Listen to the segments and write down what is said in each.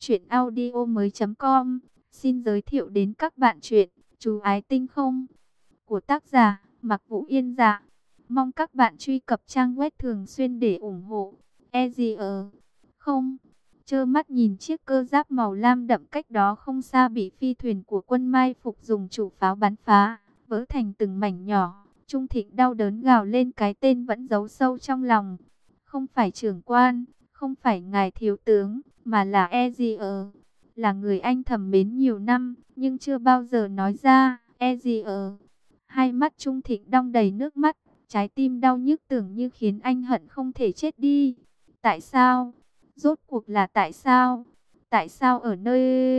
Chuyện audio mới.com xin giới thiệu đến các bạn chuyện Chú Ái Tinh Không của tác giả Mạc Vũ Yên Dạ. Mong các bạn truy cập trang web thường xuyên để ủng hộ. Không, trơ mắt nhìn chiếc cơ giáp màu lam đậm cách đó không xa bị phi thuyền của quân mai phục dùng chủ pháo bắn phá, vỡ thành từng mảnh nhỏ. Trung Thịnh đau đớn gào lên cái tên vẫn giấu sâu trong lòng. Không phải trưởng quan, không phải ngài thiếu tướng, mà là Ezio, là người anh thầm mến nhiều năm, nhưng chưa bao giờ nói ra. Ezio. Hai mắt Trung Thịnh đong đầy nước mắt, trái tim đau nhức tưởng như khiến anh hận không thể chết đi. Tại sao? Rốt cuộc là tại sao? Tại sao ở nơi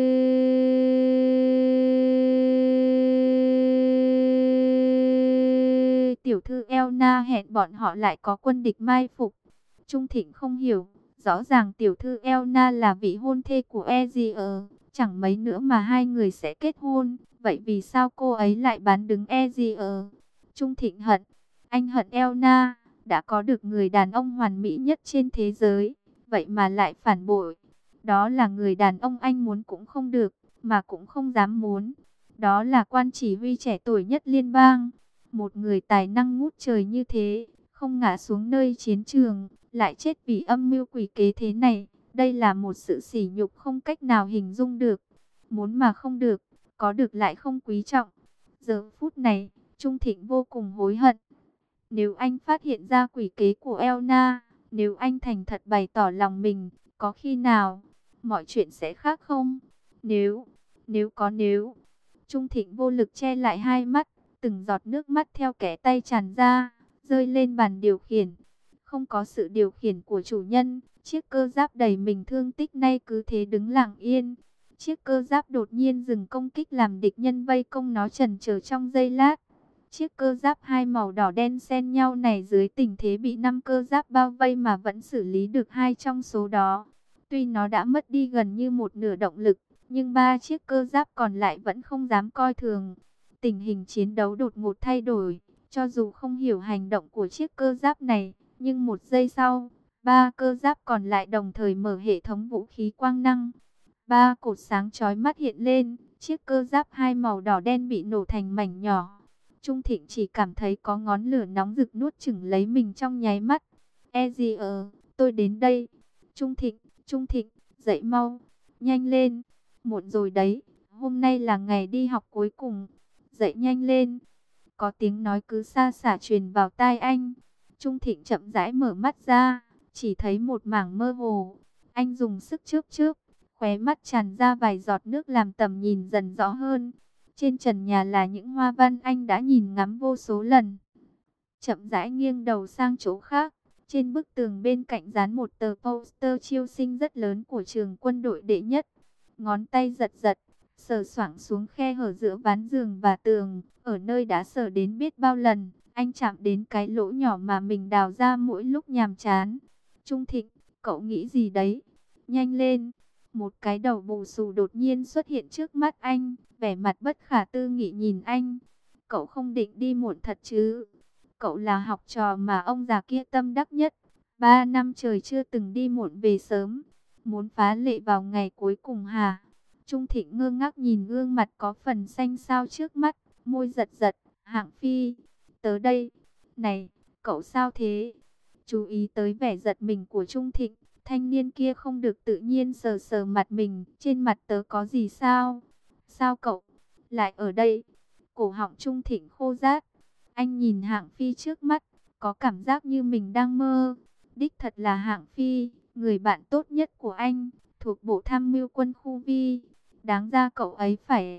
tiểu thư Elna hẹn bọn họ lại có quân địch mai phục? Trung Thịnh không hiểu. Rõ ràng tiểu thư Elna là vị hôn thê của Ezio, chẳng mấy nữa mà hai người sẽ kết hôn. Vậy vì sao cô ấy lại bán đứng Ezio? Trung Thịnh hận. Anh hận Elna, đã có được người đàn ông hoàn mỹ nhất trên thế giới, vậy mà lại phản bội. Đó là người đàn ông anh muốn cũng không được, mà cũng không dám muốn. Đó là quan chỉ huy trẻ tuổi nhất liên bang. Một người tài năng ngút trời như thế, không ngã xuống nơi chiến trường, lại chết vì âm mưu quỷ kế thế này. Đây là một sự sỉ nhục không cách nào hình dung được. Muốn mà không được, có được lại không quý trọng. Giờ phút này, Trung Thịnh vô cùng hối hận. Nếu anh phát hiện ra quỷ kế của Elna, nếu anh thành thật bày tỏ lòng mình, có khi nào mọi chuyện sẽ khác không? Nếu. Trung Thịnh vô lực che lại hai mắt, từng giọt nước mắt theo kẽ tay tràn ra, rơi lên bàn điều khiển. Không có sự điều khiển của chủ nhân, chiếc cơ giáp đầy mình thương tích nay cứ thế đứng lặng yên. Chiếc cơ giáp đột nhiên dừng công kích làm địch nhân vây công nó chần chờ trong giây lát. Chiếc cơ giáp hai màu đỏ đen xen nhau này dưới tình thế bị 5 cơ giáp bao vây mà vẫn xử lý được 2 trong số đó. Tuy nó đã mất đi gần như một nửa động lực, nhưng 3 chiếc cơ giáp còn lại vẫn không dám coi thường. Tình hình chiến đấu đột ngột thay đổi, cho dù không hiểu hành động của chiếc cơ giáp này, nhưng một giây sau, 3 cơ giáp còn lại đồng thời mở hệ thống vũ khí quang năng. 3 cột sáng chói mắt hiện lên, chiếc cơ giáp hai màu đỏ đen bị nổ thành mảnh nhỏ. Trung Thịnh chỉ cảm thấy có ngón lửa nóng rực nuốt chửng lấy mình trong nháy mắt. Ezio, tôi đến đây. Trung Thịnh, dậy mau, nhanh lên, muộn rồi đấy, hôm nay là ngày đi học cuối cùng, dậy nhanh lên. Có tiếng nói cứ xa xả truyền vào tai anh. Trung Thịnh chậm rãi mở mắt ra, chỉ thấy một mảng mơ hồ. Anh dùng sức chớp chớp, khóe mắt tràn ra vài giọt nước làm tầm nhìn dần rõ hơn. Trên trần nhà là những hoa văn anh đã nhìn ngắm vô số lần. Chậm rãi nghiêng đầu sang chỗ khác. Trên bức tường bên cạnh dán một tờ poster chiêu sinh rất lớn của trường quân đội đệ nhất. Ngón tay giật giật, sờ soạng xuống khe hở giữa ván giường và tường. Ở nơi đã sờ đến biết bao lần, anh chạm đến cái lỗ nhỏ mà mình đào ra mỗi lúc nhàm chán. Trung Thịnh, cậu nghĩ gì đấy? Nhanh lên! Một cái đầu bù xù đột nhiên xuất hiện trước mắt anh, vẻ mặt bất khả tư nghị nhìn anh. Cậu không định đi muộn thật chứ? Cậu là học trò mà ông già kia tâm đắc nhất. 3 năm trời chưa từng đi muộn về sớm. Muốn phá lệ vào ngày cuối cùng hả? Trung Thịnh ngơ ngác nhìn gương mặt có phần xanh xao trước mắt, môi giật giật. Hạng Phi, tớ đây. Này, cậu sao thế? Chú ý tới vẻ giật mình của Trung Thịnh. Thanh niên kia không được tự nhiên sờ sờ mặt mình. Trên mặt tớ có gì sao? Sao cậu lại ở đây? Cổ họng Trung Thịnh khô rát. Anh nhìn Hạng Phi trước mắt, có cảm giác như mình đang mơ. Đích thật là Hạng Phi, người bạn tốt nhất của anh, thuộc bộ tham mưu quân khu Vi. Đáng ra cậu ấy phải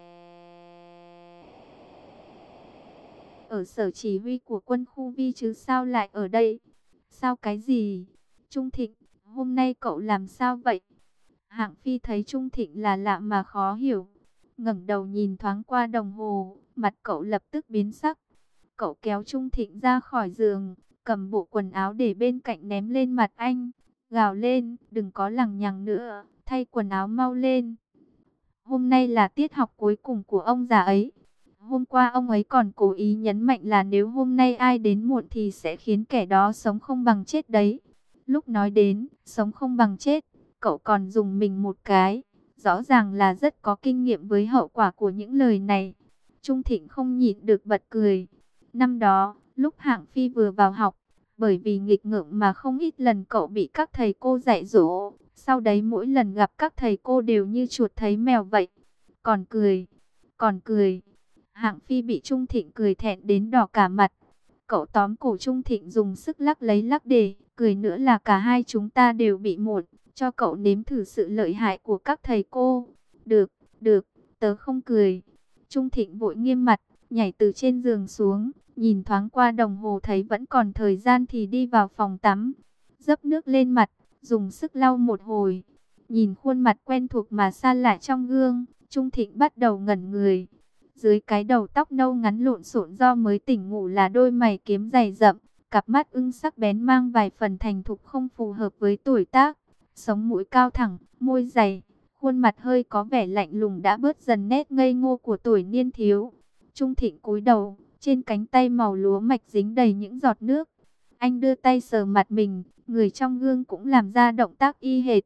ở sở chỉ huy của quân khu Vi chứ sao lại ở đây? Sao cái gì? Trung Thịnh, hôm nay cậu làm sao vậy? Hạng Phi thấy Trung Thịnh là lạ mà khó hiểu. Ngẩng đầu nhìn thoáng qua đồng hồ, mặt cậu lập tức biến sắc. Cậu kéo Trung Thịnh ra khỏi giường, cầm bộ quần áo để bên cạnh ném lên mặt anh. Gào lên, đừng có lằng nhằng nữa, thay quần áo mau lên. Hôm nay là tiết học cuối cùng của ông già ấy. Hôm qua ông ấy còn cố ý nhấn mạnh là nếu hôm nay ai đến muộn thì sẽ khiến kẻ đó sống không bằng chết đấy. Lúc nói đến sống không bằng chết, Cậu còn dùng mình một cái, rõ ràng là rất có kinh nghiệm với hậu quả của những lời này. Trung Thịnh không nhịn được bật cười. Năm đó, lúc Hạng Phi vừa vào học, bởi vì nghịch ngợm mà không ít lần cậu bị các thầy cô dạy dỗ. Sau đấy mỗi lần gặp các thầy cô đều như chuột thấy mèo vậy. Còn cười, còn cười. Hạng Phi bị Trung Thịnh cười thẹn đến đỏ cả mặt. Cậu tóm cổ Trung Thịnh dùng sức lắc lấy lắc để, cười nữa là cả hai chúng ta đều bị một, cho cậu nếm thử sự lợi hại của các thầy cô. Được, được, tớ không cười. Trung Thịnh vội nghiêm mặt, nhảy từ trên giường xuống, nhìn thoáng qua đồng hồ thấy vẫn còn thời gian thì đi vào phòng tắm. Dấp nước lên mặt, dùng sức lau một hồi. Nhìn khuôn mặt quen thuộc mà xa lạ trong gương, Trung Thịnh bắt đầu ngẩn người. Dưới cái đầu tóc nâu ngắn lộn xộn do mới tỉnh ngủ là đôi mày kiếm dày rậm, cặp mắt ưng sắc bén mang vài phần thành thục không phù hợp với tuổi tác. Sống mũi cao thẳng, môi dày, khuôn mặt hơi có vẻ lạnh lùng đã bớt dần nét ngây ngô của tuổi niên thiếu. Trung Thịnh cúi đầu, trên cánh tay màu lúa mạch dính đầy những giọt nước. Anh đưa tay sờ mặt mình, người trong gương cũng làm ra động tác y hệt.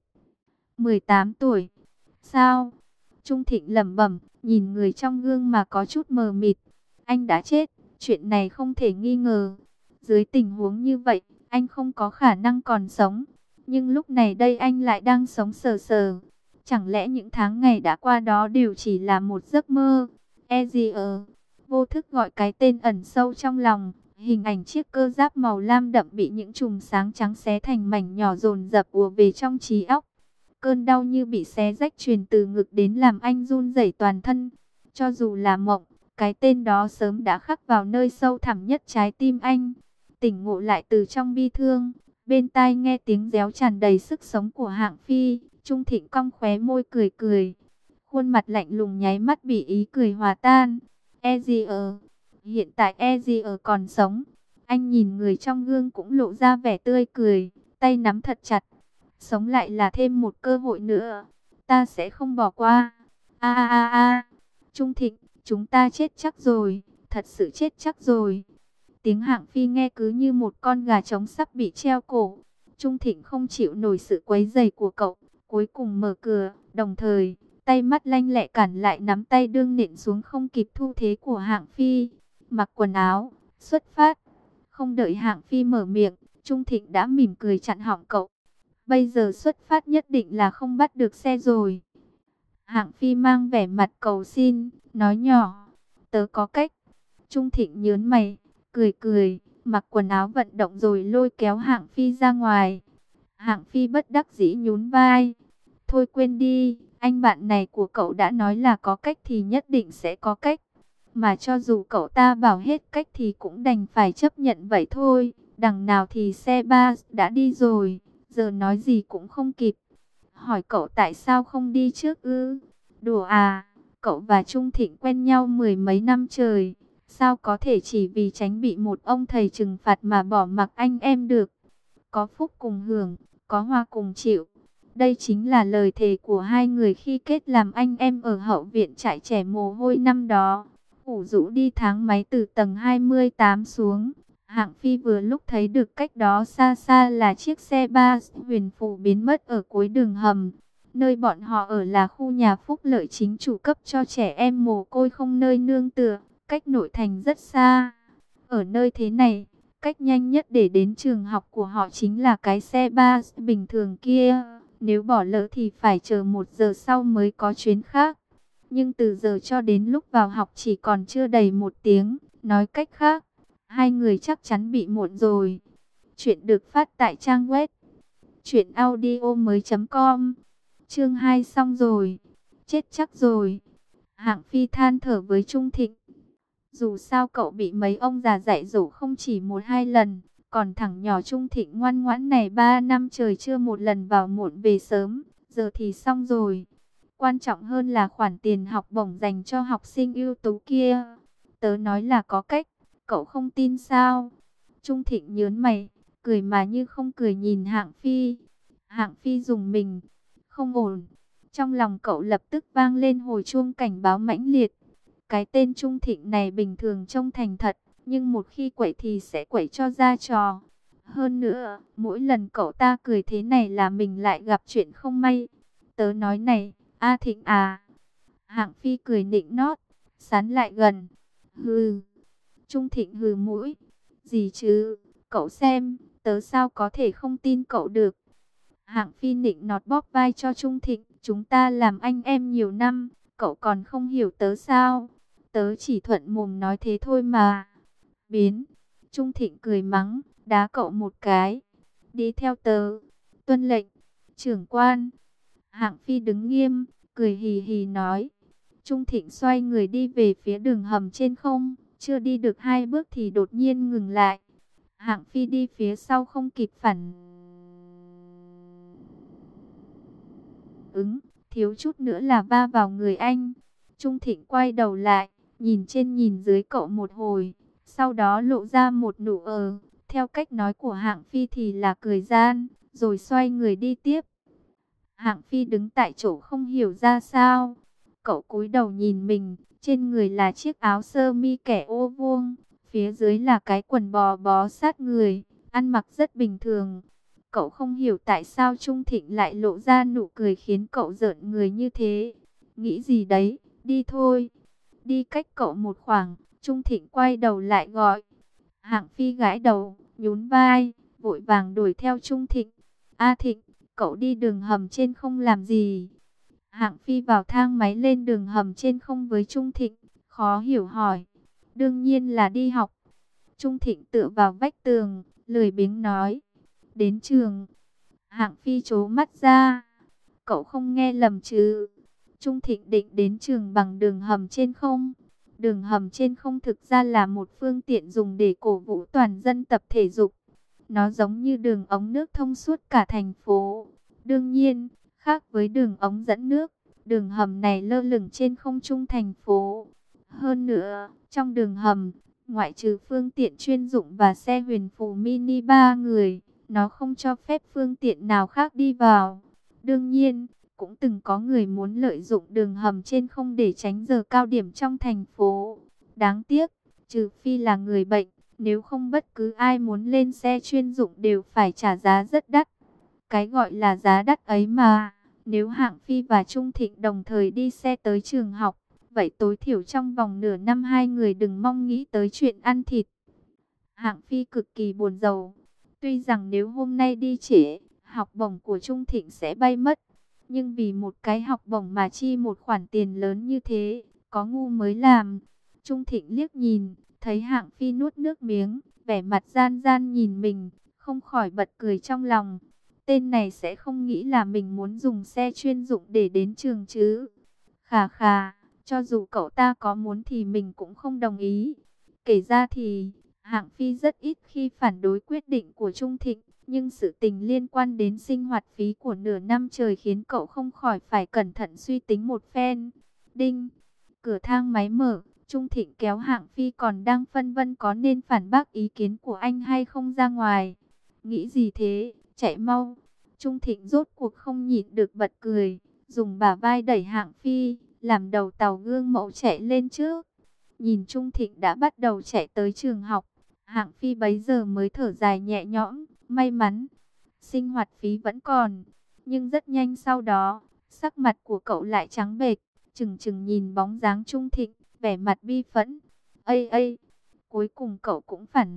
18 tuổi. Sao? Trung Thịnh lẩm bẩm, nhìn người trong gương mà có chút mờ mịt. Anh đã chết, chuyện này không thể nghi ngờ. Dưới tình huống như vậy, anh không có khả năng còn sống. Nhưng lúc này đây anh lại đang sống sờ sờ. Chẳng lẽ những tháng ngày đã qua đó đều chỉ là một giấc mơ? Ezier vô thức gọi cái tên ẩn sâu trong lòng. Hình ảnh chiếc cơ giáp màu lam đậm bị những chùm sáng trắng xé thành mảnh nhỏ dồn dập ùa về trong trí óc. Cơn đau như bị xé rách truyền từ ngực đến làm anh run rẩy toàn thân. Cho dù là mộng, cái tên đó sớm đã khắc vào nơi sâu thẳm nhất trái tim anh. Tỉnh ngộ lại từ trong bi thương, bên tai nghe tiếng réo tràn đầy sức sống của Hạng Phi. Trung Thịnh cong khóe môi cười cười. Khuôn mặt lạnh lùng nháy mắt bị ý cười hòa tan. Ezier, hiện tại Ezier còn sống. Anh nhìn người trong gương cũng lộ ra vẻ tươi cười, tay nắm thật chặt. Sống lại là thêm một cơ hội nữa. Ta sẽ không bỏ qua. A a a a. Trung Thịnh, chúng ta chết chắc rồi. Thật sự chết chắc rồi. Tiếng Hạng Phi nghe cứ như một con gà trống sắp bị treo cổ. Trung Thịnh không chịu nổi sự quấy rầy của cậu. Cuối cùng mở cửa. Đồng thời, tay mắt lanh lẹ cản lại nắm tay đương nện xuống không kịp thu thế của Hạng Phi. Mặc quần áo, xuất phát. Không đợi Hạng Phi mở miệng, Trung Thịnh đã mỉm cười chặn họng cậu. Bây giờ xuất phát nhất định là không bắt được xe rồi. Hạng Phi mang vẻ mặt cầu xin, nói nhỏ, tớ có cách. Trung Thịnh nhớn mày, cười cười, mặc quần áo vận động rồi lôi kéo Hạng Phi ra ngoài. Hạng Phi bất đắc dĩ nhún vai. Thôi quên đi, anh bạn này của cậu đã nói là có cách thì nhất định sẽ có cách. Mà cho dù cậu ta bảo hết cách thì cũng đành phải chấp nhận vậy thôi. Đằng nào thì xe ba đã đi rồi, giờ nói gì cũng không kịp. Hỏi cậu tại sao không đi trước ư? Đùa à, cậu và Trung Thịnh quen nhau mười mấy năm trời. Sao có thể chỉ vì tránh bị một ông thầy trừng phạt mà bỏ mặc anh em được? Có phúc cùng hưởng, có hoa cùng chịu. Đây chính là lời thề của hai người khi kết làm anh em ở hậu viện trại trẻ mồ hôi năm đó. Ủ rũ đi thang máy từ tầng 28 xuống. Hạng Phi vừa lúc thấy được cách đó xa xa là chiếc xe ba huyền phù biến mất ở cuối đường hầm. Nơi bọn họ ở là khu nhà phúc lợi chính chủ cấp cho trẻ em mồ côi không nơi nương tựa, cách nội thành rất xa. Ở nơi thế này, cách nhanh nhất để đến trường học của họ chính là cái xe ba bình thường kia. Nếu bỏ lỡ thì phải chờ 1 giờ sau mới có chuyến khác. Nhưng từ giờ cho đến lúc vào học chỉ còn chưa đầy 1 tiếng. Nói cách khác, hai người chắc chắn bị muộn rồi. Chuyện được phát tại trang web truyệnaudiomoi.com. Chương 2 xong rồi. Chết chắc rồi. Hạng Phi than thở với Trung Thịnh. Dù sao cậu bị mấy ông già dạy dỗ không chỉ 1-2 lần. Còn thằng nhỏ Trung Thịnh ngoan ngoãn này 3 năm trời chưa một lần vào muộn về sớm. Giờ thì xong rồi. Quan trọng hơn là khoản tiền học bổng dành cho học sinh ưu tú kia. Tớ nói là có cách. Cậu không tin sao? Trung Thịnh nhớn mày, cười mà như không cười nhìn Hạng Phi. Hạng Phi dùng mình. Không ổn. Trong lòng cậu lập tức vang lên hồi chuông cảnh báo mãnh liệt. Cái tên Trung Thịnh này bình thường trông thành thật, nhưng một khi quậy thì sẽ quậy cho ra trò. Hơn nữa, mỗi lần cậu ta cười thế này là mình lại gặp chuyện không may. Tớ nói này, A Thịnh à. Hạng Phi cười nịnh nót, sán lại gần. Hừ. Trung Thịnh hừ mũi. Gì chứ, cậu xem, tớ sao có thể không tin cậu được. Hạng Phi nịnh nọt bóp vai cho Trung Thịnh. Chúng ta làm anh em nhiều năm, cậu còn không hiểu tớ sao. Tớ chỉ thuận mồm nói thế thôi mà. Biến. Trung Thịnh cười mắng, đá cậu một cái. Đi theo tớ. Tuân lệnh. Trưởng quan. Hạng Phi đứng nghiêm, cười hì hì nói. Trung Thịnh xoay người đi về phía đường hầm trên không. Chưa đi được 2 bước thì đột nhiên ngừng lại. Hạng Phi đi phía sau không kịp phản ứng, thiếu chút nữa là va vào người anh. Trung Thịnh quay đầu lại, nhìn trên nhìn dưới cậu một hồi, sau đó lộ ra một nụ theo cách nói của Hạng Phi thì là cười gian, rồi xoay người đi tiếp. Hạng Phi đứng tại chỗ không hiểu ra sao. Cậu cúi đầu nhìn mình, trên người là chiếc áo sơ mi kẻ ô vuông, phía dưới là cái quần bò bó sát người, ăn mặc rất bình thường. Cậu không hiểu tại sao Trung Thịnh lại lộ ra nụ cười khiến cậu rợn người như thế. Nghĩ gì đấy, đi thôi. Đi cách cậu một khoảng, Trung Thịnh quay đầu lại gọi. Hạng Phi gãi đầu, nhún vai, vội vàng đuổi theo Trung Thịnh. A Thịnh, cậu đi đường hầm trên không làm gì? Hạng Phi vào thang máy lên đường hầm trên không với Trung Thịnh, khó hiểu hỏi. Đương nhiên là đi học. Trung Thịnh tựa vào vách tường, lười biếng nói. Đến trường. Hạng Phi trố mắt ra. Cậu không nghe lầm chứ? Trung Thịnh định đến trường bằng đường hầm trên không. Đường hầm trên không thực ra là một phương tiện dùng để cổ vũ toàn dân tập thể dục. Nó giống như đường ống nước thông suốt cả thành phố. Đương nhiên, khác với đường ống dẫn nước, đường hầm này lơ lửng trên không trung thành phố. Hơn nữa, trong đường hầm, ngoại trừ phương tiện chuyên dụng và xe huyền phù mini 3 người, nó không cho phép phương tiện nào khác đi vào. Đương nhiên, cũng từng có người muốn lợi dụng đường hầm trên không để tránh giờ cao điểm trong thành phố. Đáng tiếc, trừ phi là người bệnh, nếu không bất cứ ai muốn lên xe chuyên dụng đều phải trả giá rất đắt. Cái gọi là giá đắt ấy mà, nếu Hạng Phi và Trung Thịnh đồng thời đi xe tới trường học, vậy tối thiểu trong vòng nửa năm hai người đừng mong nghĩ tới chuyện ăn thịt. Hạng Phi cực kỳ buồn rầu. Tuy rằng nếu hôm nay đi trễ, học bổng của Trung Thịnh sẽ bay mất. Nhưng vì một cái học bổng mà chi một khoản tiền lớn như thế, có ngu mới làm. Trung Thịnh liếc nhìn, thấy Hạng Phi nuốt nước miếng, vẻ mặt gian gian nhìn mình, không khỏi bật cười trong lòng. Tên này sẽ không nghĩ là mình muốn dùng xe chuyên dụng để đến trường chứ. Khà khà, cho dù cậu ta có muốn thì mình cũng không đồng ý. Kể ra thì, Hạng Phi rất ít khi phản đối quyết định của Trung Thịnh. Nhưng sự tình liên quan đến sinh hoạt phí của nửa năm trời khiến cậu không khỏi phải cẩn thận suy tính một phen. Đinh, cửa thang máy mở, Trung Thịnh kéo Hạng Phi còn đang phân vân có nên phản bác ý kiến của anh hay không ra ngoài. Nghĩ gì thế, chạy mau. Trung Thịnh rốt cuộc không nhịn được bật cười, dùng bả vai đẩy Hạng Phi, làm đầu tàu gương mẫu chạy lên trước. Nhìn Trung Thịnh đã bắt đầu chạy tới trường học, Hạng Phi bấy giờ mới thở dài nhẹ nhõm. May mắn, sinh hoạt phí vẫn còn. Nhưng rất nhanh sau đó, sắc mặt của cậu lại trắng bệch, chừng chừng nhìn bóng dáng Trung Thịnh, vẻ mặt bi phẫn. Ây ây, cuối cùng cậu cũng phản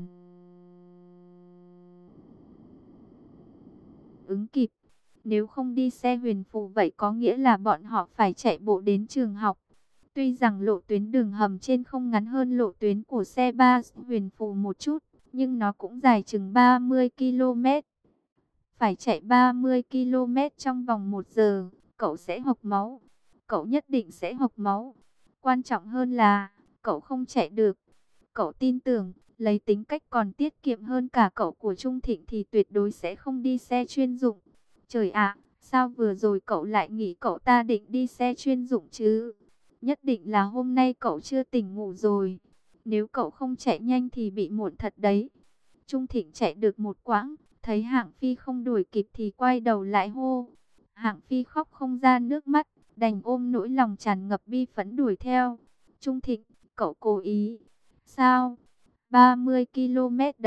ứng kịp. Nếu không đi xe huyền phù vậy có nghĩa là bọn họ phải chạy bộ đến trường học. Tuy rằng lộ tuyến đường hầm trên không ngắn hơn lộ tuyến của xe ba huyền phù một chút, nhưng nó cũng dài chừng 30 km. Phải chạy 30 km trong vòng 1 giờ, cậu sẽ hộc máu. Cậu nhất định sẽ hộc máu. Quan trọng hơn là, cậu không chạy được. Cậu tin tưởng, lấy tính cách còn tiết kiệm hơn cả cậu của Trung Thịnh thì tuyệt đối sẽ không đi xe chuyên dụng. Trời ạ, sao vừa rồi cậu lại nghĩ cậu ta định đi xe chuyên dụng chứ? Nhất định là hôm nay cậu chưa tỉnh ngủ rồi. Nếu cậu không chạy nhanh thì bị muộn thật đấy. Trung Thịnh chạy được một quãng, thấy Hạng Phi không đuổi kịp thì quay đầu lại hô. Hạng Phi khóc không ra nước mắt, đành ôm nỗi lòng tràn ngập bi phẫn đuổi theo. Trung Thịnh, cậu cố ý. Sao? 30 km đấy,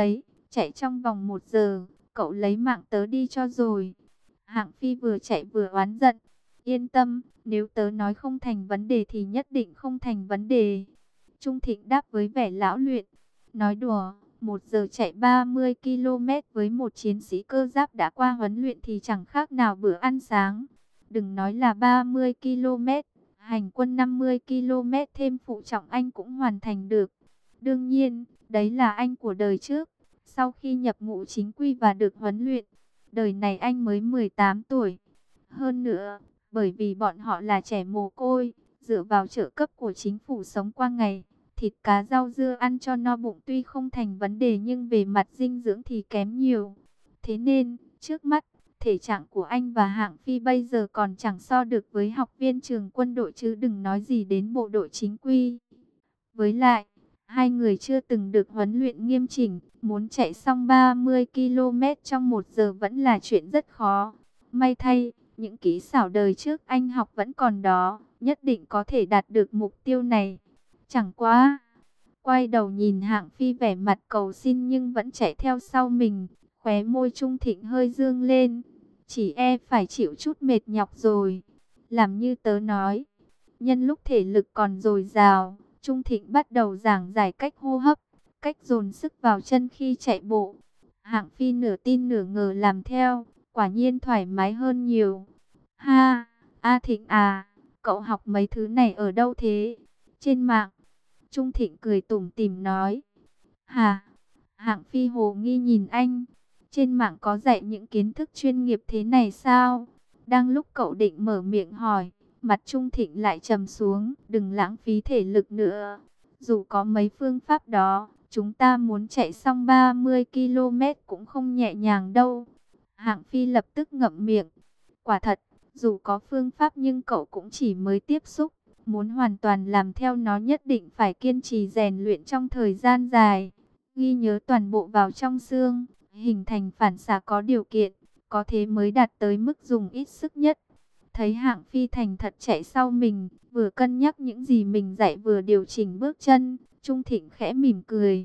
Chạy trong vòng 1 giờ, cậu lấy mạng tớ đi cho rồi. Hạng Phi vừa chạy vừa oán giận. Yên tâm, nếu tớ nói không thành vấn đề thì nhất định không thành vấn đề. Trung Thịnh đáp với vẻ lão luyện. Nói đùa, 1 giờ chạy 30 km với một chiến sĩ cơ giáp đã qua huấn luyện thì chẳng khác nào bữa ăn sáng. Đừng nói là 30 km, hành quân 50 km thêm phụ trọng anh cũng hoàn thành được. Đương nhiên, đấy là anh của đời trước. Sau khi nhập ngũ chính quy và được huấn luyện, đời này anh mới 18 tuổi. Hơn nữa, bởi vì bọn họ là trẻ mồ côi, dựa vào trợ cấp của chính phủ sống qua ngày, thịt cá rau dưa ăn cho no bụng tuy không thành vấn đề nhưng về mặt dinh dưỡng thì kém nhiều. Thế nên, trước mắt, thể trạng của anh và Hạng Phi bây giờ còn chẳng so được với học viên trường quân đội chứ đừng nói gì đến bộ đội chính quy. Với lại, hai người chưa từng được huấn luyện nghiêm chỉnh, muốn chạy xong 30 km trong 1 giờ vẫn là chuyện rất khó. May thay, những kỹ xảo đời trước anh học vẫn còn đó, nhất định có thể đạt được mục tiêu này. Chẳng quá, quay đầu nhìn Hạng Phi vẻ mặt cầu xin nhưng vẫn chạy theo sau mình, khóe môi Trung Thịnh hơi dương lên. Chỉ phải chịu chút mệt nhọc rồi. Làm như tớ nói, nhân lúc thể lực còn dồi dào, Trung Thịnh bắt đầu giảng giải cách hô hấp, cách dồn sức vào chân khi chạy bộ. Hạng Phi nửa tin nửa ngờ làm theo, quả nhiên thoải mái hơn nhiều. Ha, A Thịnh à, cậu học mấy thứ này ở đâu thế? Trên mạng. Trung Thịnh cười tủm tỉm nói. Hả? Hạng Phi hồ nghi nhìn anh. Trên mạng có dạy những kiến thức chuyên nghiệp thế này sao? Đang lúc cậu định mở miệng hỏi, mặt Trung Thịnh lại trầm xuống. Đừng lãng phí thể lực nữa. Dù có mấy phương pháp đó, chúng ta muốn chạy xong 30 km cũng không nhẹ nhàng đâu. Hạng Phi lập tức ngậm miệng. Quả thật, dù có phương pháp nhưng cậu cũng chỉ mới tiếp xúc. Muốn hoàn toàn làm theo nó nhất định phải kiên trì rèn luyện trong thời gian dài. Ghi nhớ toàn bộ vào trong xương, hình thành phản xạ có điều kiện. Có thế mới đạt tới mức dùng ít sức nhất. Thấy Hạng Phi thành thật chạy sau mình, vừa cân nhắc những gì mình dạy vừa điều chỉnh bước chân, Trung Thịnh khẽ mỉm cười.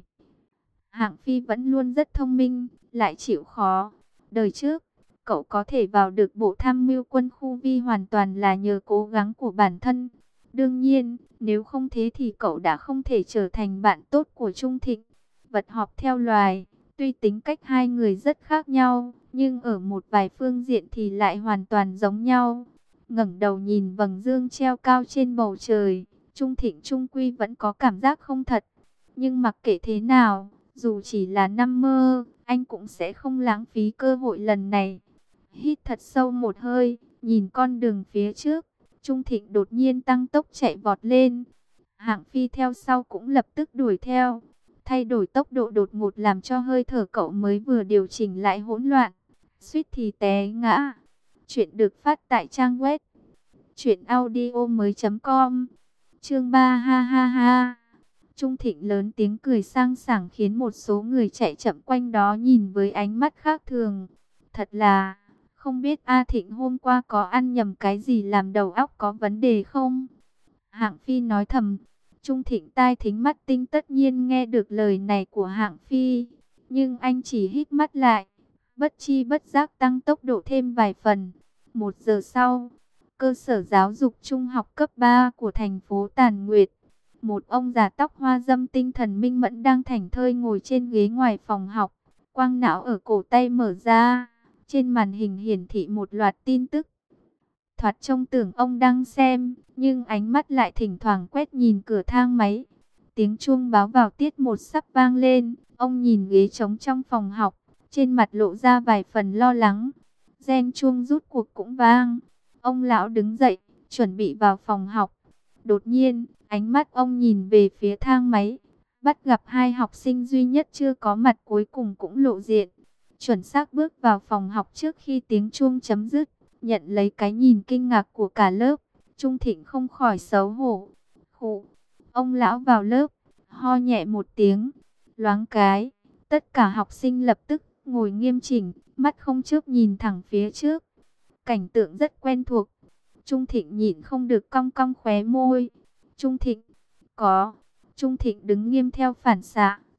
Hạng Phi vẫn luôn rất thông minh, lại chịu khó. Đời trước, cậu có thể vào được bộ tham mưu quân khu Vi hoàn toàn là nhờ cố gắng của bản thân. Đương nhiên, nếu không thế thì cậu đã không thể trở thành bạn tốt của Trung Thịnh. Vật họp theo loài, tuy tính cách hai người rất khác nhau, nhưng ở một vài phương diện thì lại hoàn toàn giống nhau. Ngẩng đầu nhìn vầng dương treo cao trên bầu trời, Trung Thịnh trung quy vẫn có cảm giác không thật. Nhưng mặc kệ thế nào, dù chỉ là năm mơ, anh cũng sẽ không lãng phí cơ hội lần này. Hít thật sâu một hơi, nhìn con đường phía trước, Trung Thịnh đột nhiên tăng tốc chạy vọt lên. Hạng Phi theo sau cũng lập tức đuổi theo. Thay đổi tốc độ đột ngột làm cho hơi thở cậu mới vừa điều chỉnh lại hỗn loạn. Suýt thì té ngã. Chuyện được phát tại trang web truyệnaudiomoi.com. Chương 3 ha ha ha. Trung Thịnh lớn tiếng cười sang sảng khiến một số người chạy chậm quanh đó nhìn với ánh mắt khác thường. Thật là, không biết A Thịnh hôm qua có ăn nhầm cái gì làm đầu óc có vấn đề không? Hạng Phi nói thầm. Trung Thịnh tai thính mắt tinh tất nhiên nghe được lời này của Hạng Phi. Nhưng anh chỉ hít mắt lại, bất chi bất giác tăng tốc độ thêm vài phần. 1 giờ sau, cơ sở giáo dục trung học cấp 3 của thành phố Tàn Nguyệt. Một ông già tóc hoa râm tinh thần minh mẫn đang thảnh thơi ngồi trên ghế ngoài phòng học. Quang não ở cổ tay mở ra. Trên màn hình hiển thị một loạt tin tức. Thoạt trông tưởng ông đang xem, nhưng ánh mắt lại thỉnh thoảng quét nhìn cửa thang máy. Tiếng chuông báo vào tiết 1 sắp vang lên. Ông nhìn ghế trống trong phòng học, trên mặt lộ ra vài phần lo lắng. Reng chuông rút cuộc cũng vang. Ông lão đứng dậy, chuẩn bị vào phòng học. Đột nhiên, ánh mắt ông nhìn về phía thang máy, bắt gặp hai học sinh duy nhất chưa có mặt cuối cùng cũng lộ diện. Chuẩn xác bước vào phòng học trước khi tiếng chuông chấm dứt, nhận lấy cái nhìn kinh ngạc của cả lớp. Trung Thịnh không khỏi xấu hổ. Khụ, ông lão vào lớp, ho nhẹ một tiếng, loáng cái. Tất cả học sinh lập tức ngồi nghiêm chỉnh, mắt không chớp nhìn thẳng phía trước. Cảnh tượng rất quen thuộc. Trung Thịnh nhịn không được cong cong khóe môi. Trung Thịnh, có. Trung Thịnh đứng nghiêm theo phản xạ,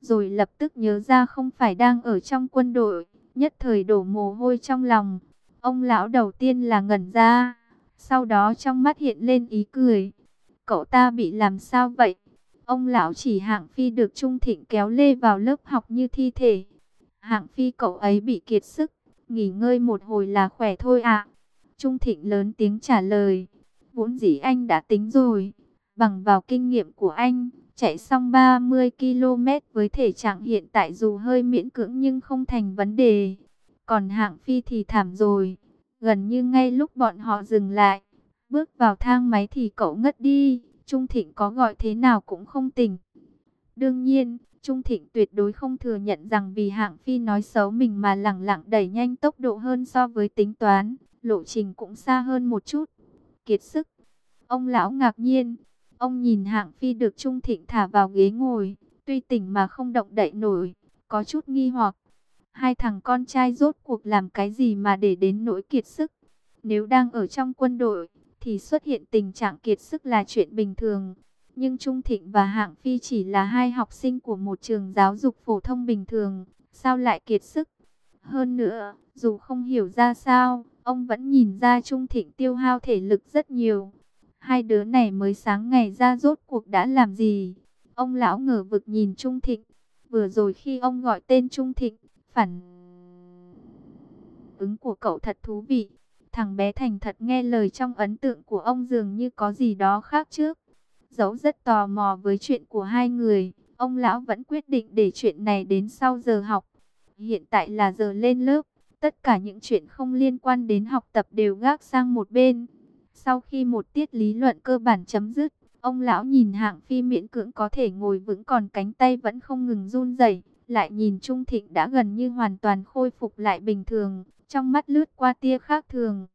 rồi lập tức nhớ ra không phải đang ở trong quân đội, nhất thời đổ mồ hôi trong lòng. Ông lão đầu tiên là ngẩn ra, sau đó trong mắt hiện lên ý cười. Cậu ta bị làm sao vậy? Ông lão chỉ Hạng Phi được Trung Thịnh kéo lê vào lớp học như thi thể. Hạng Phi cậu ấy bị kiệt sức, nghỉ ngơi một hồi là khỏe thôi ạ. Trung Thịnh lớn tiếng trả lời. Vốn dĩ anh đã tính rồi, bằng vào kinh nghiệm của anh, chạy xong 30 km với thể trạng hiện tại dù hơi miễn cưỡng nhưng không thành vấn đề. Còn Hạng Phi thì thảm rồi, gần như ngay lúc bọn họ dừng lại, bước vào thang máy thì cậu ngất đi, Trung Thịnh có gọi thế nào cũng không tỉnh. Đương nhiên, Trung Thịnh tuyệt đối không thừa nhận rằng vì Hạng Phi nói xấu mình mà lẳng lặng đẩy nhanh tốc độ hơn so với tính toán, lộ trình cũng xa hơn một chút. Kiệt sức. Ông lão ngạc nhiên, ông nhìn Hạng Phi được Trung Thịnh thả vào ghế ngồi, tuy tỉnh mà không động đậy nổi, có chút nghi hoặc. Hai thằng con trai rốt cuộc làm cái gì mà để đến nỗi kiệt sức? Nếu đang ở trong quân đội, thì xuất hiện tình trạng kiệt sức là chuyện bình thường. Nhưng Trung Thịnh và Hạng Phi chỉ là hai học sinh của một trường giáo dục phổ thông bình thường, sao lại kiệt sức? Hơn nữa, dù không hiểu ra sao, ông vẫn nhìn ra Trung Thịnh tiêu hao thể lực rất nhiều. Hai đứa này mới sáng ngày ra rốt cuộc đã làm gì? Ông lão ngờ vực nhìn Trung Thịnh. Vừa rồi khi ông gọi tên Trung Thịnh, phản ứng của cậu thật thú vị. Thằng bé thành thật nghe lời, trong ấn tượng của ông dường như có gì đó khác trước. Dẫu rất tò mò với chuyện của hai người, ông lão vẫn quyết định để chuyện này đến sau giờ học. Hiện tại là giờ lên lớp, tất cả những chuyện không liên quan đến học tập đều gác sang một bên. Sau khi một tiết lý luận cơ bản chấm dứt, ông lão nhìn Hạng Phi miễn cưỡng có thể ngồi vững còn cánh tay vẫn không ngừng run rẩy, lại nhìn Trung Thịnh đã gần như hoàn toàn khôi phục lại bình thường, trong mắt lướt qua tia khác thường.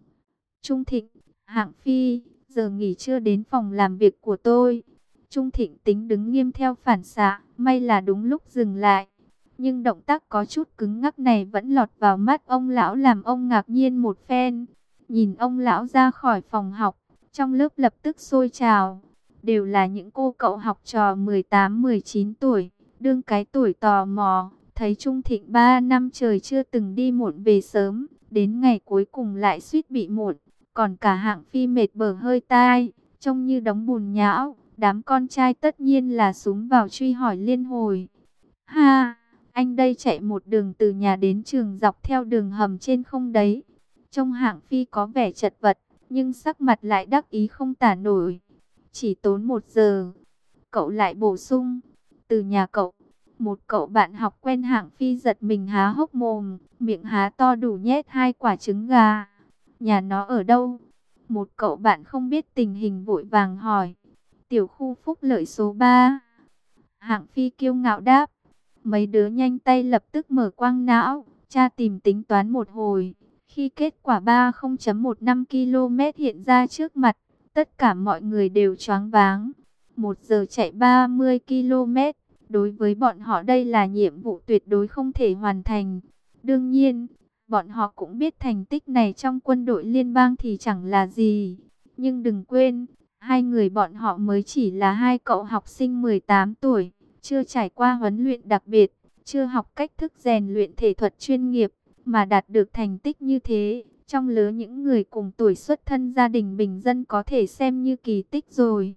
Trung Thịnh, Hạng Phi, giờ nghỉ trưa đến phòng làm việc của tôi. Trung Thịnh tính đứng nghiêm theo phản xạ, may là đúng lúc dừng lại. Nhưng động tác có chút cứng ngắc này vẫn lọt vào mắt ông lão làm ông ngạc nhiên một phen. Nhìn ông lão ra khỏi phòng học, trong lớp lập tức sôi trào. Đều là những cô cậu học trò 18-19 tuổi, đương cái tuổi tò mò. Thấy Trung Thịnh 3 năm trời chưa từng đi muộn về sớm, đến ngày cuối cùng lại suýt bị muộn. Còn cả Hạng Phi mệt bở hơi tai, trông như đống bùn nhão. Đám con trai tất nhiên là súng vào truy hỏi liên hồi. Ha, anh đây chạy một đường từ nhà đến trường dọc theo đường hầm trên không đấy. Trông Hạng Phi có vẻ chật vật, nhưng sắc mặt lại đắc ý không tả nổi. Chỉ tốn 1 giờ. Cậu lại bổ sung, từ nhà cậu. Một cậu bạn học quen Hạng Phi giật mình há hốc mồm, miệng há to đủ nhét 2 quả trứng gà. Nhà nó ở đâu? Một cậu bạn không biết tình hình vội vàng hỏi. Tiểu khu Phúc Lợi số 3. Hạng Phi kiêu ngạo đáp. Mấy đứa nhanh tay lập tức mở quang não, tra tìm tính toán một hồi. Khi kết quả 30.15 km hiện ra trước mặt, tất cả mọi người đều choáng váng. 1 giờ chạy 30 km, đối với bọn họ đây là nhiệm vụ tuyệt đối không thể hoàn thành. Đương nhiên, bọn họ cũng biết thành tích này trong quân đội liên bang thì chẳng là gì. Nhưng đừng quên, hai người bọn họ mới chỉ là hai cậu học sinh 18 tuổi, chưa trải qua huấn luyện đặc biệt, chưa học cách thức rèn luyện thể thuật chuyên nghiệp, mà đạt được thành tích như thế. Trong lứa những người cùng tuổi xuất thân gia đình bình dân có thể xem như kỳ tích rồi.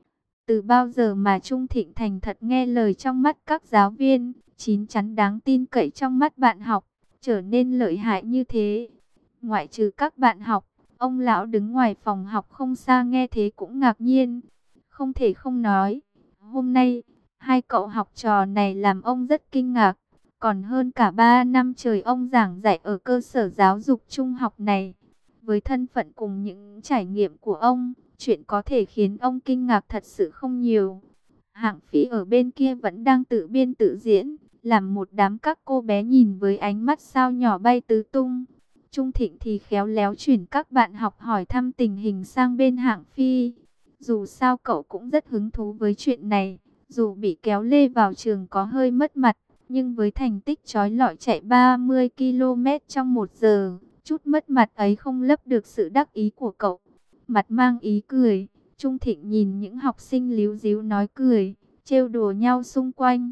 Từ bao giờ mà Trung Thịnh thành thật nghe lời trong mắt các giáo viên, chín chắn đáng tin cậy trong mắt bạn học, trở nên lợi hại như thế? Ngoại trừ các bạn học, ông lão đứng ngoài phòng học không xa nghe thế cũng ngạc nhiên. Không thể không nói, hôm nay, hai cậu học trò này làm ông rất kinh ngạc. Còn hơn cả 3 năm trời ông giảng dạy ở cơ sở giáo dục trung học này. Với thân phận cùng những trải nghiệm của ông, chuyện có thể khiến ông kinh ngạc thật sự không nhiều. Hạng Phí ở bên kia vẫn đang tự biên tự diễn, làm một đám các cô bé nhìn với ánh mắt sao nhỏ bay tứ tung. Trung Thịnh thì khéo léo chuyển các bạn học hỏi thăm tình hình sang bên Hạng Phi. Dù sao cậu cũng rất hứng thú với chuyện này, dù bị kéo lê vào trường có hơi mất mặt, nhưng với thành tích chói lọi chạy 30 km trong 1 giờ, chút mất mặt ấy không lấp được sự đắc ý của cậu. Mặt mang ý cười, Trung Thịnh nhìn những học sinh líu ríu nói cười, trêu đùa nhau xung quanh.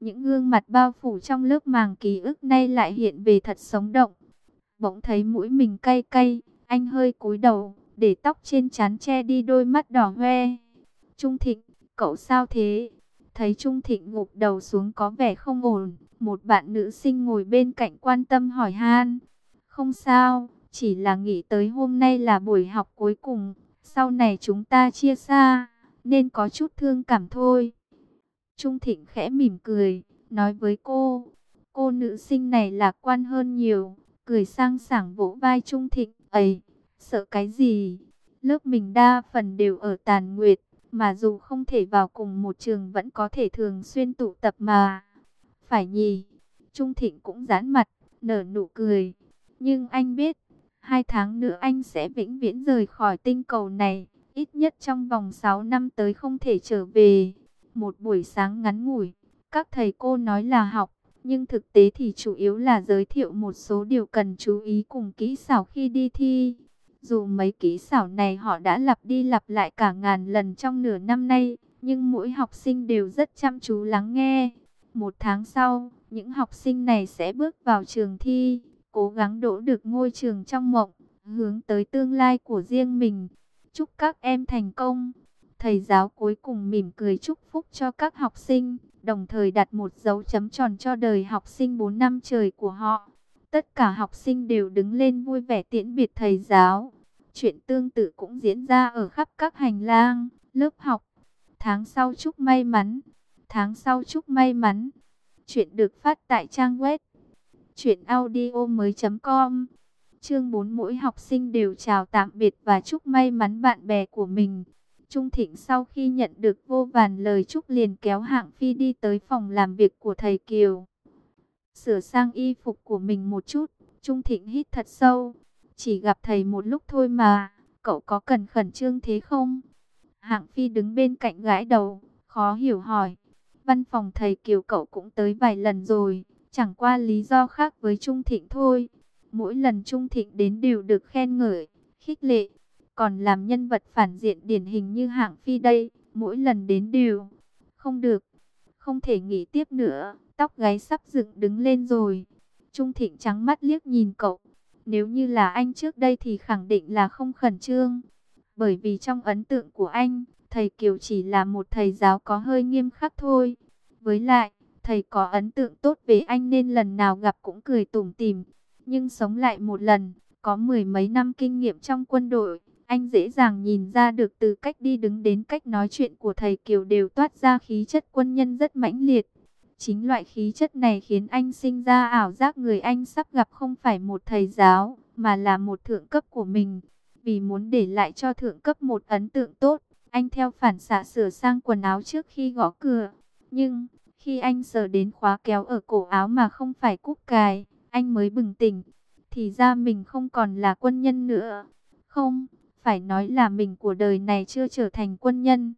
Những gương mặt bao phủ trong lớp màng ký ức nay lại hiện về thật sống động. Bỗng thấy mũi mình cay cay, anh hơi cúi đầu, để tóc trên trán che đi đôi mắt đỏ hoe. Trung Thịnh, cậu sao thế? Thấy Trung Thịnh gục đầu xuống có vẻ không ổn, một bạn nữ sinh ngồi bên cạnh quan tâm hỏi han. Không sao, chỉ là nghĩ tới hôm nay là buổi học cuối cùng, sau này chúng ta chia xa, nên có chút thương cảm thôi. Trung Thịnh khẽ mỉm cười, nói với cô nữ sinh này lạc quan hơn nhiều, cười sang sảng vỗ vai Trung Thịnh, ấy, sợ cái gì? Lớp mình đa phần đều ở Tàn Nguyệt, mà dù không thể vào cùng một trường vẫn có thể thường xuyên tụ tập mà. Phải nhỉ? Trung Thịnh cũng giãn mặt, nở nụ cười. Nhưng anh biết, 2 tháng nữa anh sẽ vĩnh viễn rời khỏi tinh cầu này, ít nhất trong vòng 6 năm tới không thể trở về. Một buổi sáng ngắn ngủi, các thầy cô nói là học, nhưng thực tế thì chủ yếu là giới thiệu một số điều cần chú ý cùng kỹ xảo khi đi thi. Dù mấy kỹ xảo này họ đã lặp đi lặp lại cả ngàn lần trong nửa năm nay, nhưng mỗi học sinh đều rất chăm chú lắng nghe. 1 tháng sau, những học sinh này sẽ bước vào trường thi, cố gắng đỗ được ngôi trường trong mộng, hướng tới tương lai của riêng mình. Chúc các em thành công. Thầy giáo cuối cùng mỉm cười chúc phúc cho các học sinh, đồng thời đặt một dấu chấm tròn cho đời học sinh 4 năm trời của họ. Tất cả học sinh đều đứng lên vui vẻ tiễn biệt thầy giáo. Chuyện tương tự cũng diễn ra ở khắp các hành lang, lớp học. Tháng sau chúc may mắn. Tháng sau chúc may mắn. Chuyện được phát tại trang web truyệnaudiomoi.com. Chương 4, mỗi học sinh đều chào tạm biệt và chúc may mắn bạn bè của mình. Trung Thịnh sau khi nhận được vô vàn lời chúc liền kéo Hạng Phi đi tới phòng làm việc của thầy Kiều. Sửa sang y phục của mình một chút, Trung Thịnh hít thật sâu. Chỉ gặp thầy một lúc thôi mà, cậu có cần khẩn trương thế không? Hạng Phi đứng bên cạnh gãi đầu, khó hiểu hỏi. Văn phòng thầy Kiều cậu cũng tới vài lần rồi, chẳng qua lý do khác với Trung Thịnh thôi. Mỗi lần Trung Thịnh đến đều được khen ngợi, khích lệ. Còn làm nhân vật phản diện điển hình như Hạng Phi đây, mỗi lần đến đều không được, không thể nghỉ tiếp nữa, tóc gáy sắp dựng đứng lên rồi. Trung Thịnh trắng mắt liếc nhìn cậu. Nếu như là anh trước đây thì khẳng định là không khẩn trương. Bởi vì trong ấn tượng của anh, thầy Kiều chỉ là một thầy giáo có hơi nghiêm khắc thôi. Với lại, thầy có ấn tượng tốt về anh nên lần nào gặp cũng cười tủm tỉm. Nhưng sống lại một lần, có 10 mấy năm kinh nghiệm trong quân đội, anh dễ dàng nhìn ra được từ cách đi đứng đến cách nói chuyện của thầy Kiều đều toát ra khí chất quân nhân rất mãnh liệt. Chính loại khí chất này khiến anh sinh ra ảo giác người anh sắp gặp không phải một thầy giáo, mà là một thượng cấp của mình. Vì muốn để lại cho thượng cấp một ấn tượng tốt, anh theo phản xạ sửa sang quần áo trước khi gõ cửa. Nhưng, khi anh sờ đến khóa kéo ở cổ áo mà không phải cúc cài, anh mới bừng tỉnh. Thì ra mình không còn là quân nhân nữa. Không, phải nói là mình của đời này chưa trở thành quân nhân.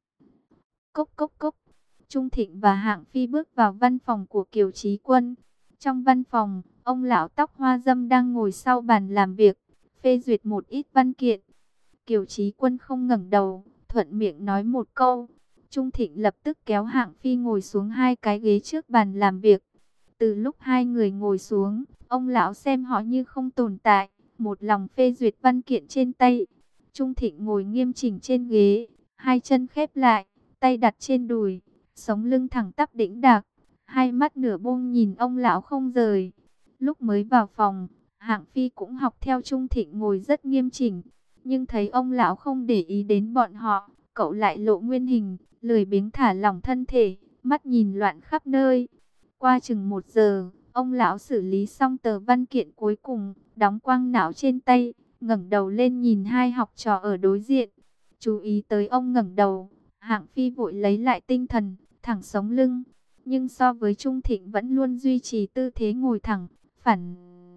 Cốc cốc cốc. Trung Thịnh và Hạng Phi bước vào văn phòng của Kiều Chí Quân. Trong văn phòng, ông lão tóc hoa râm đang ngồi sau bàn làm việc, phê duyệt một ít văn kiện. Kiều Chí Quân không ngẩng đầu, thuận miệng nói một câu. Trung Thịnh lập tức kéo Hạng Phi ngồi xuống hai cái ghế trước bàn làm việc. Từ lúc hai người ngồi xuống, ông lão xem họ như không tồn tại, một lòng phê duyệt văn kiện trên tay. Trung Thịnh ngồi nghiêm chỉnh trên ghế, hai chân khép lại, tay đặt trên đùi, sống lưng thẳng tắp đĩnh đạc, hai mắt nửa buông nhìn ông lão không rời. Lúc mới vào phòng, Hạng Phi cũng học theo Trung Thịnh ngồi rất nghiêm chỉnh, nhưng thấy ông lão không để ý đến bọn họ, cậu lại lộ nguyên hình, lười biếng thả lỏng thân thể, mắt nhìn loạn khắp nơi. Qua chừng 1 giờ, ông lão xử lý xong tờ văn kiện cuối cùng, đóng quang não trên tay, ngẩng đầu lên nhìn hai học trò ở đối diện. Chú ý tới ông ngẩng đầu, Hạng Phi vội lấy lại tinh thần, thẳng sống lưng. Nhưng so với Trung Thịnh vẫn luôn duy trì tư thế ngồi thẳng, phản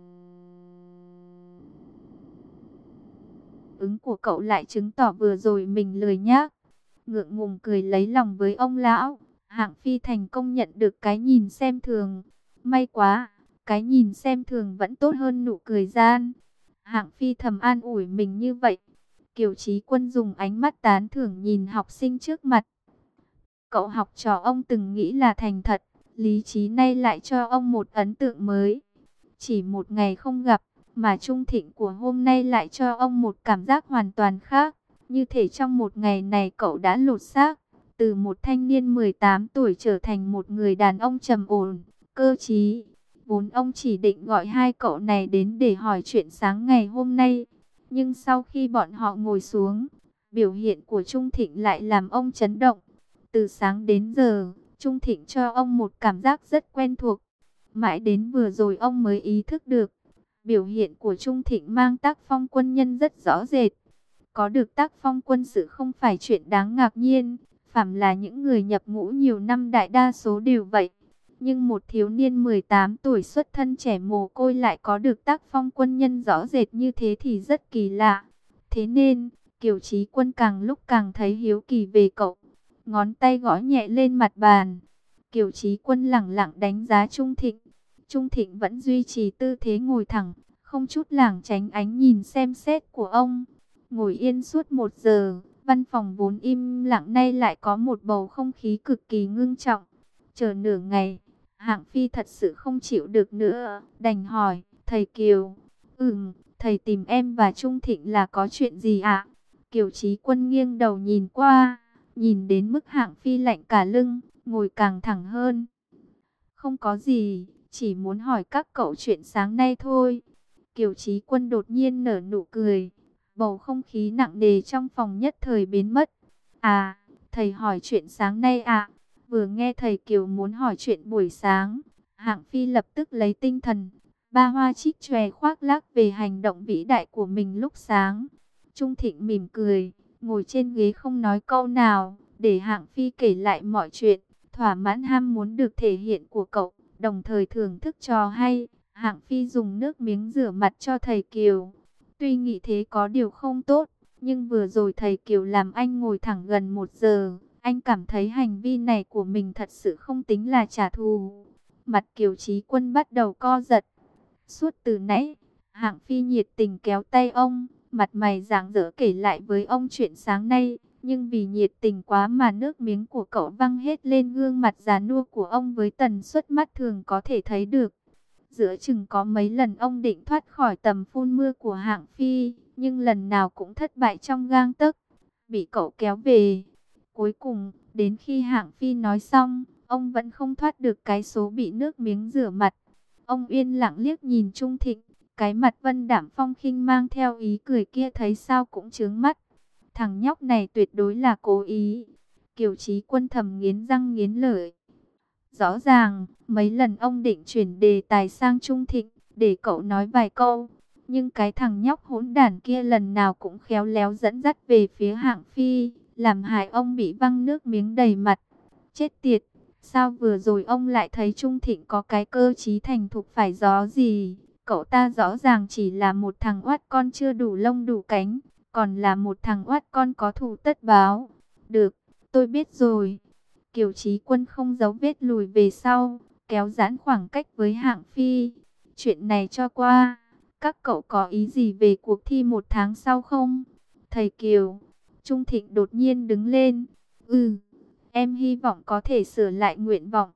ứng của cậu lại chứng tỏ vừa rồi mình lười nhác. Ngượng ngùng cười lấy lòng với ông lão. Hạng Phi thành công nhận được cái nhìn xem thường. May quá, cái nhìn xem thường vẫn tốt hơn nụ cười gian. Hạng Phi thầm an ủi mình như vậy. Kiều Chí Quân dùng ánh mắt tán thưởng nhìn học sinh trước mặt. Cậu học trò ông từng nghĩ là thành thật, Lý trí nay lại cho ông một ấn tượng mới. Chỉ một ngày không gặp, mà Trung Thịnh của hôm nay lại cho ông một cảm giác hoàn toàn khác. Như thể trong một ngày này cậu đã lột xác, từ một thanh niên 18 tuổi trở thành một người đàn ông trầm ổn, cơ trí. Vốn ông chỉ định gọi hai cậu này đến để hỏi chuyện sáng ngày hôm nay. Nhưng sau khi bọn họ ngồi xuống, biểu hiện của Trung Thịnh lại làm ông chấn động. Từ sáng đến giờ, Trung Thịnh cho ông một cảm giác rất quen thuộc. Mãi đến vừa rồi ông mới ý thức được, biểu hiện của Trung Thịnh mang tác phong quân nhân rất rõ rệt. Có được tác phong quân sự không phải chuyện đáng ngạc nhiên, phàm là những người nhập ngũ nhiều năm đại đa số đều vậy. Nhưng một thiếu niên 18 tuổi xuất thân trẻ mồ côi lại có được tác phong quân nhân rõ rệt như thế thì rất kỳ lạ. Thế nên, Kiều Chí Quân càng lúc càng thấy hiếu kỳ về cậu. Ngón tay gõ nhẹ lên mặt bàn. Kiều Chí Quân lẳng lặng đánh giá Trung Thịnh. Trung Thịnh vẫn duy trì tư thế ngồi thẳng, không chút lảng tránh ánh nhìn xem xét của ông. Ngồi yên suốt 1 giờ, văn phòng vốn im lặng nay lại có một bầu không khí cực kỳ ngưng trọng. Chờ nửa ngày, Hạng Phi thật sự không chịu được nữa, đành hỏi, thầy Kiều, thầy tìm em và Trung Thịnh là có chuyện gì ạ? Kiều Chí Quân nghiêng đầu nhìn qua, nhìn đến mức Hạng Phi lạnh cả lưng, ngồi càng thẳng hơn. Không có gì, chỉ muốn hỏi các cậu chuyện sáng nay thôi. Kiều Chí Quân đột nhiên nở nụ cười. Bầu không khí nặng nề trong phòng nhất thời biến mất. À, thầy hỏi chuyện sáng nay ạ. Vừa nghe thầy Kiều muốn hỏi chuyện buổi sáng, Hạng Phi lập tức lấy tinh thần. Ba hoa trích chòe khoác lác về hành động vĩ đại của mình lúc sáng. Trung Thịnh mỉm cười, ngồi trên ghế không nói câu nào, để Hạng Phi kể lại mọi chuyện, thỏa mãn ham muốn được thể hiện của cậu, đồng thời thưởng thức trò hay. Hạng Phi dùng nước miếng rửa mặt cho thầy Kiều. Tuy nghĩ thế có điều không tốt, nhưng vừa rồi thầy Kiều làm anh ngồi thẳng gần 1 giờ. Anh cảm thấy hành vi này của mình thật sự không tính là trả thù. Mặt Kiều Chí Quân bắt đầu co giật. Suốt từ nãy, Hạng Phi nhiệt tình kéo tay ông, mặt mày rạng rỡ kể lại với ông chuyện sáng nay. Nhưng vì nhiệt tình quá mà nước miếng của cậu văng hết lên gương mặt già nua của ông với tần suất mắt thường có thể thấy được. Giữa chừng có mấy lần ông định thoát khỏi tầm phun mưa của Hạng Phi, nhưng lần nào cũng thất bại trong gang tấc, bị cậu kéo về. Cuối cùng, đến khi Hạng Phi nói xong, ông vẫn không thoát được cái số bị nước miếng rửa mặt. Ông yên lặng liếc nhìn Trung Thịnh, cái mặt vân đạm phong khinh mang theo ý cười kia thấy sao cũng chướng mắt. Thằng nhóc này tuyệt đối là cố ý. Kiều Chí Quân thầm nghiến răng nghiến lợi. Rõ ràng, mấy lần ông định chuyển đề tài sang Trung Thịnh, để cậu nói vài câu. Nhưng cái thằng nhóc hỗn đản kia lần nào cũng khéo léo dẫn dắt về phía Hạng Phi, làm hại ông bị văng nước miếng đầy mặt. Chết tiệt, sao vừa rồi ông lại thấy Trung Thịnh có cái cơ trí thành thục phải gió gì? Cậu ta rõ ràng chỉ là một thằng oát con chưa đủ lông đủ cánh, còn là một thằng oát con có thù tất báo. Được, tôi biết rồi. Kiều Chí Quân không giấu vết lùi về sau, kéo giãn khoảng cách với Hạng Phi. Chuyện này cho qua, các cậu có ý gì về cuộc thi 1 tháng sau không? Thầy Kiều, Trung Thịnh đột nhiên đứng lên. Em hy vọng có thể sửa lại nguyện vọng.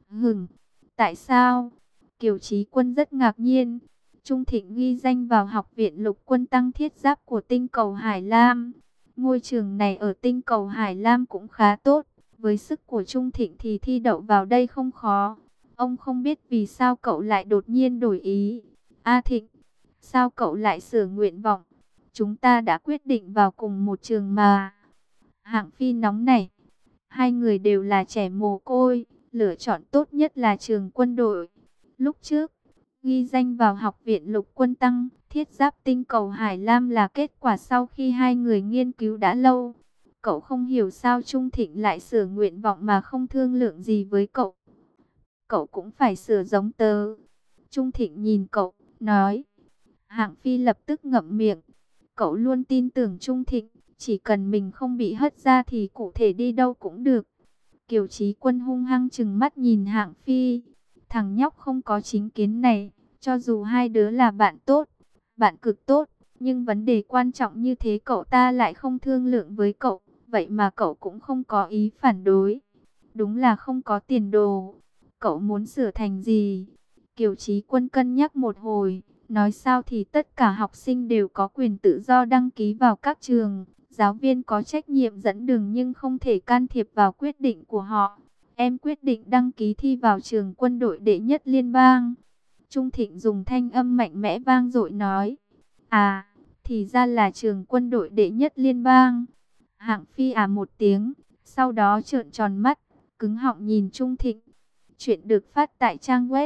Tại sao? Kiều Chí Quân rất ngạc nhiên. Trung Thịnh ghi danh vào Học viện Lục Quân Tăng Thiết Giáp của tinh cầu Hải Lam. Ngôi trường này ở tinh cầu Hải Lam cũng khá tốt. Với sức của Trung Thịnh thì thi đậu vào đây không khó. Ông không biết vì sao cậu lại đột nhiên đổi ý. A Thịnh, sao cậu lại sửa nguyện vọng? Chúng ta đã quyết định vào cùng một trường mà. Hạng Phi nóng nảy. Hai người đều là trẻ mồ côi, lựa chọn tốt nhất là trường quân đội. Lúc trước, ghi danh vào Học viện Lục Quân Tăng, Thiết Giáp tinh cầu Hải Lam là kết quả sau khi hai người nghiên cứu đã lâu. Cậu không hiểu sao Trung Thịnh lại sửa nguyện vọng mà không thương lượng gì với cậu. Cậu cũng phải sửa giống tớ. Trung Thịnh nhìn cậu, nói. Hạng Phi lập tức ngậm miệng. Cậu luôn tin tưởng Trung Thịnh, chỉ cần mình không bị hất ra thì cụ thể đi đâu cũng được. Kiều Chí Quân hung hăng trừng mắt nhìn Hạng Phi. Thằng nhóc không có chính kiến này, cho dù hai đứa là bạn tốt, bạn cực tốt, nhưng vấn đề quan trọng như thế cậu ta lại không thương lượng với cậu. Vậy mà cậu cũng không có ý phản đối. Đúng là không có tiền đồ. Cậu muốn sửa thành gì? Kiều Chí Quân cân nhắc một hồi, nói sao thì tất cả học sinh đều có quyền tự do đăng ký vào các trường. Giáo viên có trách nhiệm dẫn đường nhưng không thể can thiệp vào quyết định của họ. Em quyết định đăng ký thi vào trường quân đội đệ nhất liên bang. Trung Thịnh dùng thanh âm mạnh mẽ vang dội nói. À, thì ra là trường quân đội đệ nhất liên bang. Hạng Phi một tiếng, sau đó trợn tròn mắt, cứng họng nhìn Trung Thịnh. Chuyện được phát tại trang web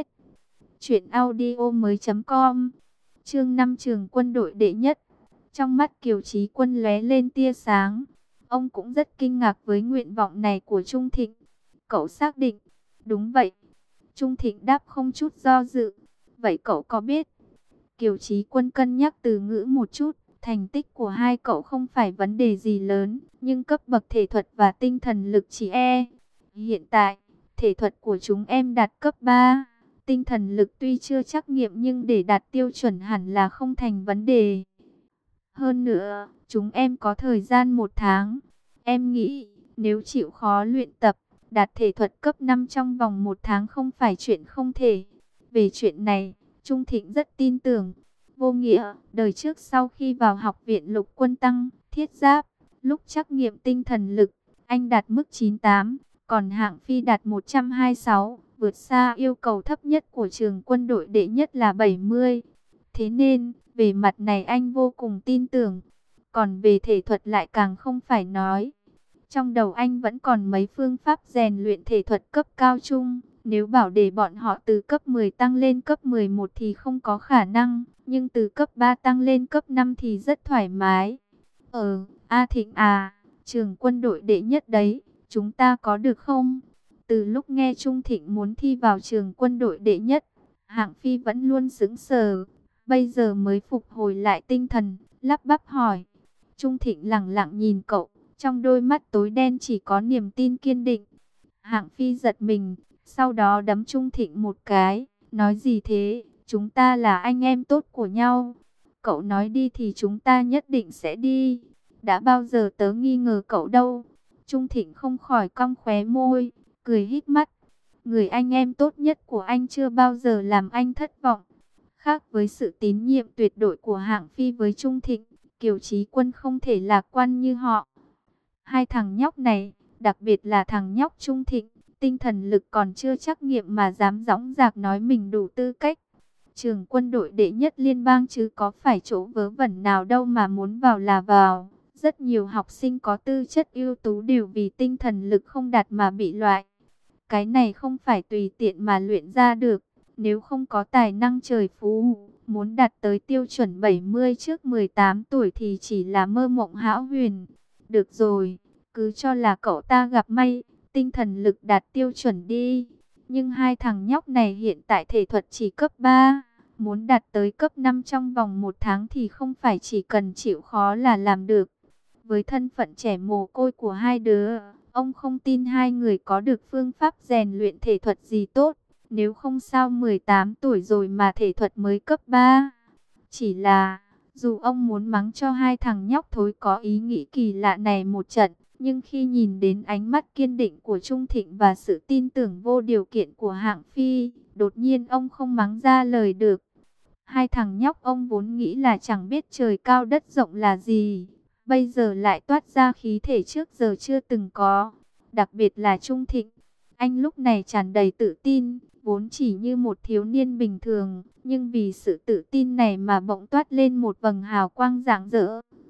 truyệnaudiomoi.com. Chương 5 trường quân đội đệ nhất. Trong mắt Kiều Chí Quân lóe lên tia sáng. Ông cũng rất kinh ngạc với nguyện vọng này của Trung Thịnh. Cậu xác định? Đúng vậy. Trung Thịnh đáp không chút do dự. Vậy cậu có biết? Kiều Chí Quân cân nhắc từ ngữ một chút. Thành tích của hai cậu không phải vấn đề gì lớn, nhưng cấp bậc thể thuật và tinh thần lực chỉ hiện tại, thể thuật của chúng em đạt cấp 3. Tinh thần lực tuy chưa trắc nghiệm nhưng để đạt tiêu chuẩn hẳn là không thành vấn đề. Hơn nữa, chúng em có thời gian 1 tháng. Em nghĩ, nếu chịu khó luyện tập, đạt thể thuật cấp 5 trong vòng 1 tháng không phải chuyện không thể. Về chuyện này, Trung Thịnh rất tin tưởng. Vô Nghĩa, đời trước sau khi vào học viện lục quân tăng, thiết giáp, lúc trắc nghiệm tinh thần lực, anh đạt mức 98, còn Hạng Phi đạt 126, vượt xa yêu cầu thấp nhất của trường quân đội đệ nhất là 70. Thế nên, về mặt này anh vô cùng tin tưởng, còn về thể thuật lại càng không phải nói. Trong đầu anh vẫn còn mấy phương pháp rèn luyện thể thuật cấp cao chung. Nếu bảo để bọn họ từ cấp 10 tăng lên cấp 11 thì không có khả năng, nhưng từ cấp 3 tăng lên cấp 5 thì rất thoải mái. A Thịnh trường quân đội đệ nhất đấy, chúng ta có được không? Từ lúc nghe Trung Thịnh muốn thi vào trường quân đội đệ nhất, Hạng Phi vẫn luôn sững sờ, bây giờ mới phục hồi lại tinh thần, lắp bắp hỏi. Trung Thịnh lẳng lặng nhìn cậu, trong đôi mắt tối đen chỉ có niềm tin kiên định. Hạng Phi giật mình, sau đó đấm Trung Thịnh một cái, nói gì thế, chúng ta là anh em tốt của nhau. Cậu nói đi thì chúng ta nhất định sẽ đi, đã bao giờ tớ nghi ngờ cậu đâu. Trung Thịnh không khỏi cong khóe môi, cười híp mắt. Người anh em tốt nhất của anh chưa bao giờ làm anh thất vọng. Khác với sự tín nhiệm tuyệt đối của Hạng Phi với Trung Thịnh, Kiều Chí Quân không thể lạc quan như họ. Hai thằng nhóc này, đặc biệt là thằng nhóc Trung Thịnh, tinh thần lực còn chưa trắc nghiệm mà dám dõng dạc nói mình đủ tư cách. Trường quân đội đệ nhất liên bang chứ có phải chỗ vớ vẩn nào đâu mà muốn vào là vào. Rất nhiều học sinh có tư chất ưu tú đều vì tinh thần lực không đạt mà bị loại. Cái này không phải tùy tiện mà luyện ra được. Nếu không có tài năng trời phú, muốn đạt tới tiêu chuẩn 70 trước 18 tuổi thì chỉ là mơ mộng hão huyền. Được rồi, cứ cho là cậu ta gặp may, tinh thần lực đạt tiêu chuẩn đi. Nhưng hai thằng nhóc này hiện tại thể thuật chỉ cấp 3, muốn đạt tới cấp 5 trong vòng 1 tháng thì không phải chỉ cần chịu khó là làm được. Với thân phận trẻ mồ côi của hai đứa, ông không tin hai người có được phương pháp rèn luyện thể thuật gì tốt. Nếu không sao 18 tuổi rồi mà thể thuật mới cấp 3. Chỉ là, dù ông muốn mắng cho hai thằng nhóc thối có ý nghĩ kỳ lạ này một trận, nhưng khi nhìn đến ánh mắt kiên định của Trung Thịnh và sự tin tưởng vô điều kiện của Hạng Phi, đột nhiên ông không mắng ra lời được. Hai thằng nhóc ông vốn nghĩ là chẳng biết trời cao đất rộng là gì, bây giờ lại toát ra khí thể trước giờ chưa từng có. Đặc biệt là Trung Thịnh, anh lúc này tràn đầy tự tin, vốn chỉ như một thiếu niên bình thường, nhưng vì sự tự tin này mà bỗng toát lên một vầng hào quang rạng rỡ.